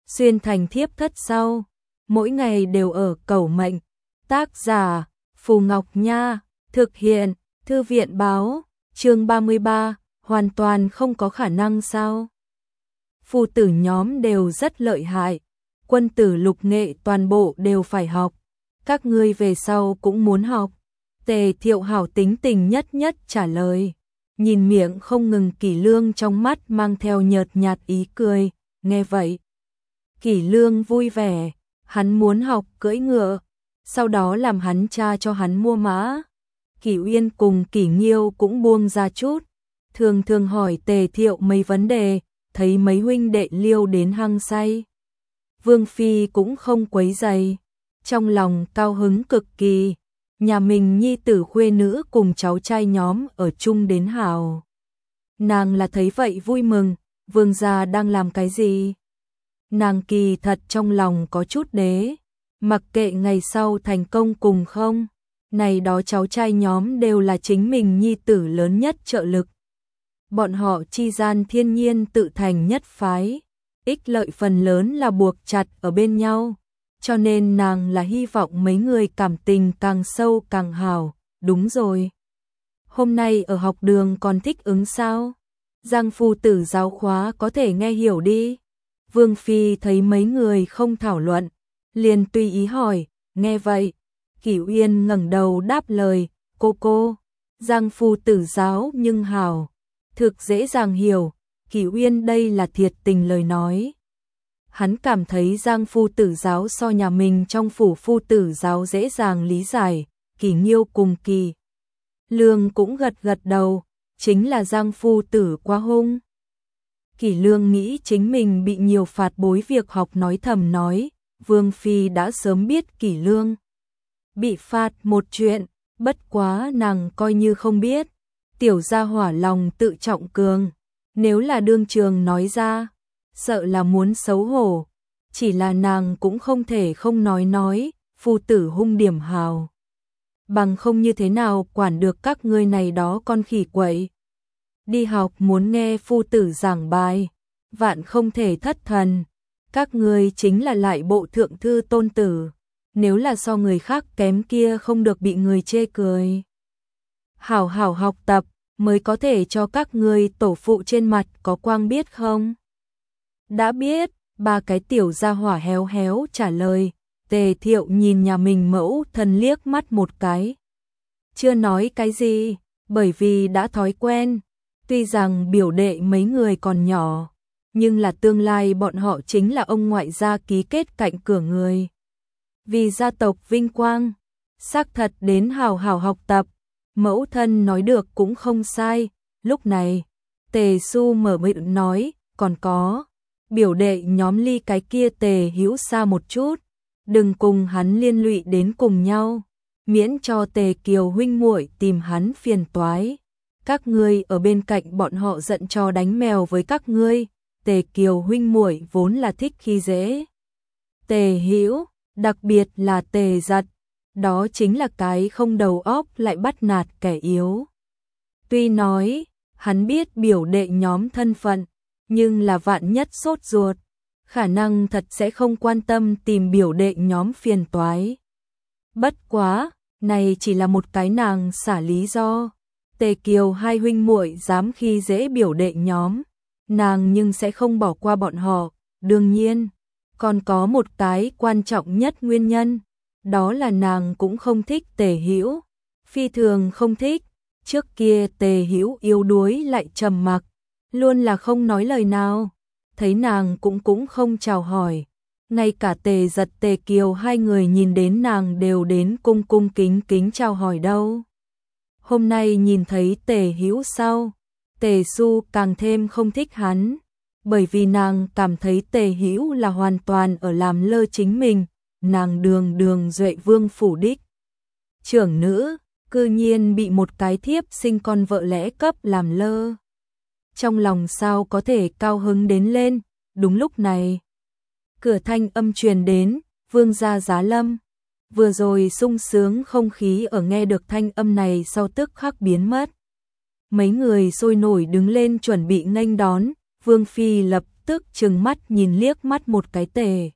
xuyên thành thiếp thất sau, mỗi ngày đều ở cầu mệnh. Tác giả Phù Ngọc Nha, thực hiện Thư viện báo, chương 33, hoàn toàn không có khả năng sao? Phù tử nhóm đều rất lợi hại, quân tử lục nghệ toàn bộ đều phải học, các ngươi về sau cũng muốn học. Tề Thiệu hảo tính tình nhất nhất trả lời, nhìn miệng không ngừng Kỷ Lương trong mắt mang theo nhợt nhạt ý cười, nghe vậy. Kỷ Lương vui vẻ, hắn muốn học cưỡi ngựa, sau đó làm hắn cha cho hắn mua mã. Kỷ Uyên cùng Kỷ Nghiêu cũng buông ra chút, thường thường hỏi Tề Thiệu mấy vấn đề, thấy mấy huynh đệ liêu đến hăng say. Vương Phi cũng không quấy rầy, trong lòng cao hứng cực kỳ, nhà mình nhi tử khuê nữ cùng cháu trai nhóm ở chung đến hào. Nàng là thấy vậy vui mừng, vương gia đang làm cái gì? Nàng kỳ thật trong lòng có chút đế, mặc kệ ngày sau thành công cùng không, này đó cháu trai nhóm đều là chính mình nhi tử lớn nhất trợ lực. Bọn họ chi gian thiên nhiên tự thành nhất phái, ích lợi phần lớn là buộc chặt ở bên nhau, cho nên nàng là hy vọng mấy người cảm tình càng sâu càng hào. Đúng rồi, hôm nay ở học đường còn thích ứng sao? Giang phu tử giáo khóa có thể nghe hiểu đi. Vương Phi thấy mấy người không thảo luận, liền tùy ý hỏi, nghe vậy. Kỷ Uyên ngẩng đầu đáp lời, cô, Giang phu tử giáo nhưng hào, thực dễ dàng hiểu. Kỷ Uyên đây là thiệt tình lời nói. Hắn cảm thấy Giang phu tử giáo so nhà mình trong phủ phu tử giáo dễ dàng lý giải. Kỷ Nghiêu cùng Kỷ Lương cũng gật gật đầu, chính là Giang phu tử quá hung. Kỷ Lương nghĩ chính mình bị nhiều phạt bối việc học nói thầm nói, Vương Phi đã sớm biết Kỷ Lương bị phạt một chuyện, bất quá nàng coi như không biết. Tiểu gia hỏa lòng tự trọng cường, nếu là đương trường nói ra, sợ là muốn xấu hổ, chỉ là nàng cũng không thể không nói, phu tử hung điểm hào. Bằng không như thế nào quản được các ngươi này đó con khỉ quậy. Đi học muốn nghe phu tử giảng bài, vạn không thể thất thần, các ngươi chính là lại bộ thượng thư tôn tử, nếu là so người khác kém kia không được bị người chê cười. Hảo hảo học tập, mới có thể cho các ngươi tổ phụ trên mặt có quang biết không? Đã biết, ba cái tiểu gia hỏa héo héo trả lời. Tề Thiệu nhìn nhà mình mẫu thân liếc mắt một cái. Chưa nói cái gì, bởi vì đã thói quen. Tuy rằng biểu đệ mấy người còn nhỏ, nhưng là tương lai bọn họ chính là ông ngoại gia ký kết cạnh cửa người. Vì gia tộc vinh quang, xác thật đến hào hào học tập. Mẫu thân nói được cũng không sai. Lúc này, Tề Xu mở miệng nói, còn có, biểu đệ nhóm ly cái kia Tề Hữu xa một chút, đừng cùng hắn liên lụy đến cùng nhau, miễn cho Tề Kiều huynh muội tìm hắn phiền toái. Các ngươi ở bên cạnh bọn họ giận cho đánh mèo với các ngươi, Tề Kiều huynh muội vốn là thích khi dễ. Tề Hữu, đặc biệt là Tề Giật, đó chính là cái không đầu óc lại bắt nạt kẻ yếu. Tuy nói, hắn biết biểu đệ nhóm thân phận, nhưng là vạn nhất sốt ruột, khả năng thật sẽ không quan tâm tìm biểu đệ nhóm phiền toái. Bất quá, này chỉ là một cái nàng xả lý do. Tề Kiều hai huynh muội dám khi dễ biểu đệ nhóm, nàng nhưng sẽ không bỏ qua bọn họ. Đương nhiên, còn có một cái quan trọng nhất nguyên nhân, đó là nàng cũng không thích Tề Hữu, phi thường không thích. Trước kia Tề Hữu yếu đuối lại trầm mặc, luôn là không nói lời nào, thấy nàng cũng không chào hỏi. Ngay cả Tề Giật Tề Kiều hai người nhìn đến nàng đều đến cung kính chào hỏi đâu. Hôm nay nhìn thấy Tề Hữu sau, Tề Xu càng thêm không thích hắn, bởi vì nàng cảm thấy Tề Hữu là hoàn toàn ở làm lơ chính mình. Nàng đường Duệ Vương phủ đích trưởng nữ, cư nhiên bị một cái thiếp sinh con vợ lẽ cấp làm lơ. Trong lòng sao có thể cao hứng đến lên. Đúng lúc này, cửa thanh âm truyền đến, vương gia giá lâm. Vừa rồi sung sướng không khí ở nghe được thanh âm này sau tức khắc biến mất. Mấy người sôi nổi đứng lên chuẩn bị nghênh đón, Vương Phi lập tức trừng mắt nhìn liếc mắt một cái Tề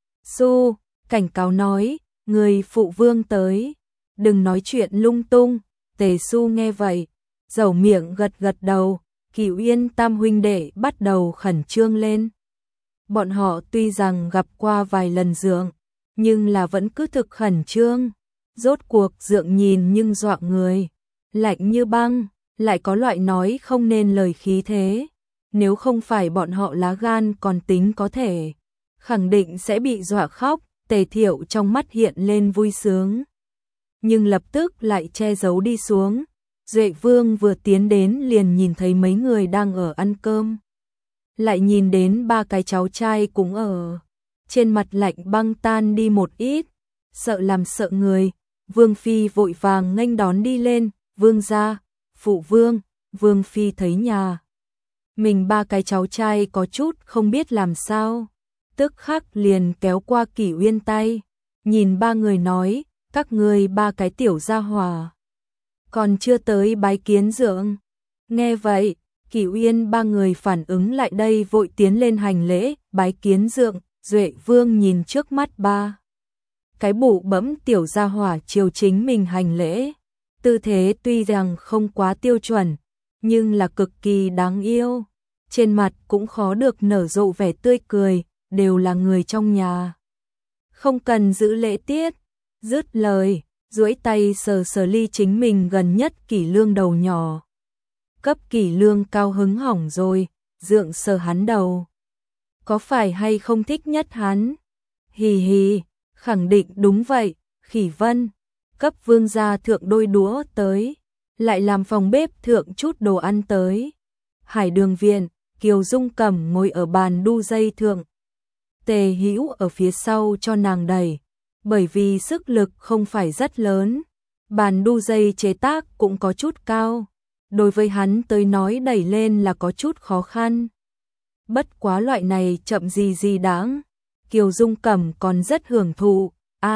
Xu, cảnh cáo nói, người phụ vương tới, đừng nói chuyện lung tung. Tề Xu nghe vậy, dầu miệng gật gật đầu, Cửu Yên tam huynh đệ bắt đầu khẩn trương lên. Bọn họ tuy rằng gặp qua vài lần dượng, nhưng là vẫn cứ thực khẩn trương. Rốt cuộc dượng nhìn nhưng dọa người, lạnh như băng, lại có loại nói không nên lời khí thế. Nếu không phải bọn họ lá gan còn tính có thể, khẳng định sẽ bị dọa khóc. Tề Thiệu trong mắt hiện lên vui sướng, nhưng lập tức lại che giấu đi xuống. Duệ Vương vừa tiến đến liền nhìn thấy mấy người đang ở ăn cơm, lại nhìn đến ba cái cháu trai cũng ở, trên mặt lạnh băng tan đi một ít, sợ làm sợ người. Vương Phi vội vàng nghênh đón đi lên, vương gia, phụ vương. Vương Phi thấy nhà mình ba cái cháu trai có chút không biết làm sao, tức khắc liền kéo qua Cửu Yên tay, nhìn ba người nói, các ngươi ba cái tiểu gia hỏa, còn chưa tới bái kiến dượng. Nghe vậy, Cửu Yên ba người phản ứng lại đây vội tiến lên hành lễ, bái kiến dượng. Duệ Vương nhìn trước mắt ba cái bụ bẫm tiểu gia hỏa chiều chính mình hành lễ, tư thế tuy rằng không quá tiêu chuẩn, nhưng là cực kỳ đáng yêu, trên mặt cũng khó được nở rộ vẻ tươi cười, đều là người trong nhà, không cần giữ lễ tiết. Dứt lời, duỗi tay sờ sờ ly chính mình gần nhất Kỷ Lương đầu nhỏ. Cấp Kỷ Lương cao hứng hỏng rồi, dượng sờ hắn đầu, có phải hay không thích nhất hắn? Hì hì, khẳng định đúng vậy. Khỉ Vân, cấp vương gia thượng đôi đũa tới, lại làm phòng bếp thượng chút đồ ăn tới. Hải Đường viện, Kiều Dung Cẩm ngồi ở bàn đu dây thượng, Tề Hữu ở phía sau cho nàng đẩy, bởi vì sức lực không phải rất lớn, bàn đu dây chế tác cũng có chút cao, đối với hắn tới nói đẩy lên là có chút khó khăn. Bất quá loại này chậm gì đáng, Kiều Dung Cẩm còn rất hưởng thụ.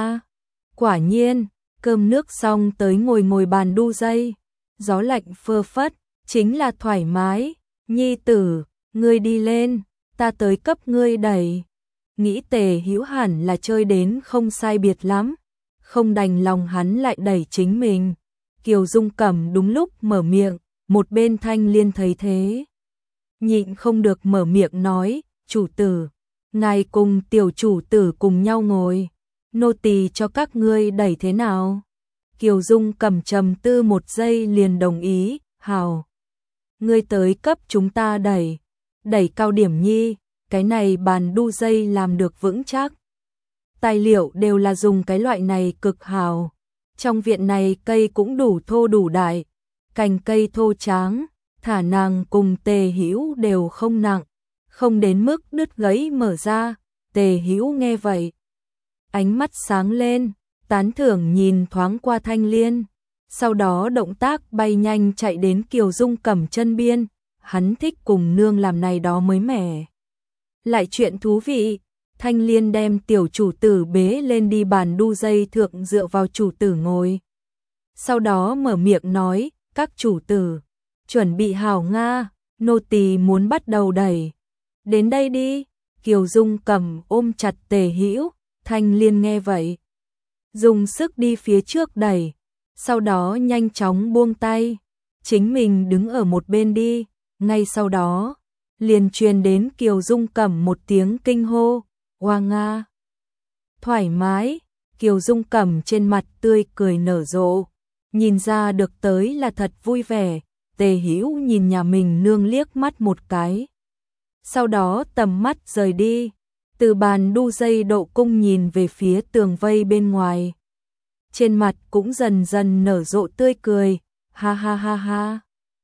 Quả nhiên, cơm nước xong tới ngồi bàn đu dây, gió lạnh phơ phất, chính là thoải mái. Nhi tử, ngươi đi lên, ta tới cấp ngươi đẩy. Nghĩ Tề Hữu hẳn là chơi đến không sai biệt lắm, không đành lòng hắn lại đẩy chính mình. Kiều Dung Cẩm đúng lúc mở miệng, một bên Thanh Liên thấy thế, nhịn không được mở miệng nói, chủ tử, ngài cùng tiểu chủ tử cùng nhau ngồi, nô tỳ cho các ngươi đẩy thế nào? Kiều Dung Cẩm trầm tư một giây liền đồng ý, hào. Ngươi tới cấp chúng ta đẩy cao điểm nhi, cái này bàn đu dây làm được vững chắc. Tài liệu đều là dùng cái loại này cực hào. Trong viện này cây cũng đủ thô đủ đại, cành cây thô tráng, thả nàng cùng Tề Hữu đều không nặng, không đến mức đứt gãy mở ra. Tề Hữu nghe vậy, ánh mắt sáng lên, tán thưởng nhìn thoáng qua Thanh Liên, sau đó động tác bay nhanh chạy đến Kiều Dung Cẩm chân biên, hắn thích cùng nương làm này đó mới mẻ. Lại chuyện thú vị, Thanh Liên đem tiểu chủ tử bế lên đi bàn đu dây thượng dựa vào chủ tử ngồi. Sau đó mở miệng nói, các chủ tử, chuẩn bị hảo Nga, nô tỳ muốn bắt đầu đẩy. Đến đây đi. Kiều Dung Cẩm ôm chặt Tề Hữu, Thanh Liên nghe vậy, dùng sức đi phía trước đẩy, sau đó nhanh chóng buông tay, chính mình đứng ở một bên đi. Ngay sau đó, liền truyền đến Kiều Dung Cẩm một tiếng kinh hô, oa Nga. Thoải mái, Kiều Dung Cẩm trên mặt tươi cười nở rộ, nhìn ra được tới là thật vui vẻ. Tề Hữu nhìn nhà mình nương liếc mắt một cái, sau đó tầm mắt rời đi, từ bàn đu dây độ cung nhìn về phía tường vây bên ngoài. Trên mặt cũng dần dần nở rộ tươi cười, ha ha ha ha.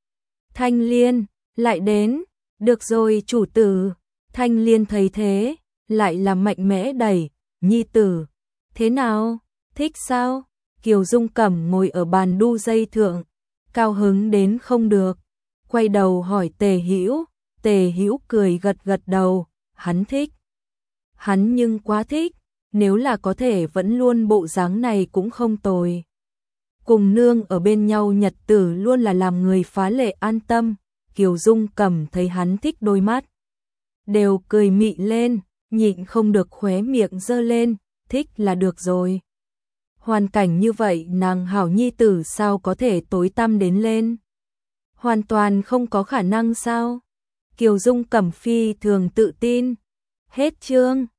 Thanh Liên, lại đến, được rồi chủ tử. Thanh Liên thấy thế, lại là mạnh mẽ đẩy, nhi tử, thế nào, thích sao? Kiều Dung Cẩm ngồi ở bàn đu dây thượng, cao hứng đến không được, quay đầu hỏi Tề Hữu. Tề Hữu cười gật gật đầu, hắn thích. Hắn nhưng quá thích, nếu là có thể vẫn luôn bộ dáng này cũng không tồi. Cùng nương ở bên nhau nhật tử luôn là làm người phá lệ an tâm. Kiều Dung Cẩm thấy hắn thích đôi mắt đều cười mị lên, nhịn không được khóe miệng giơ lên, thích là được rồi. Hoàn cảnh như vậy nàng hảo nhi tử sao có thể tối tăm đến lên? Hoàn toàn không có khả năng sao? Kiều Dung Cẩm phi thường tự tin. Hết chương.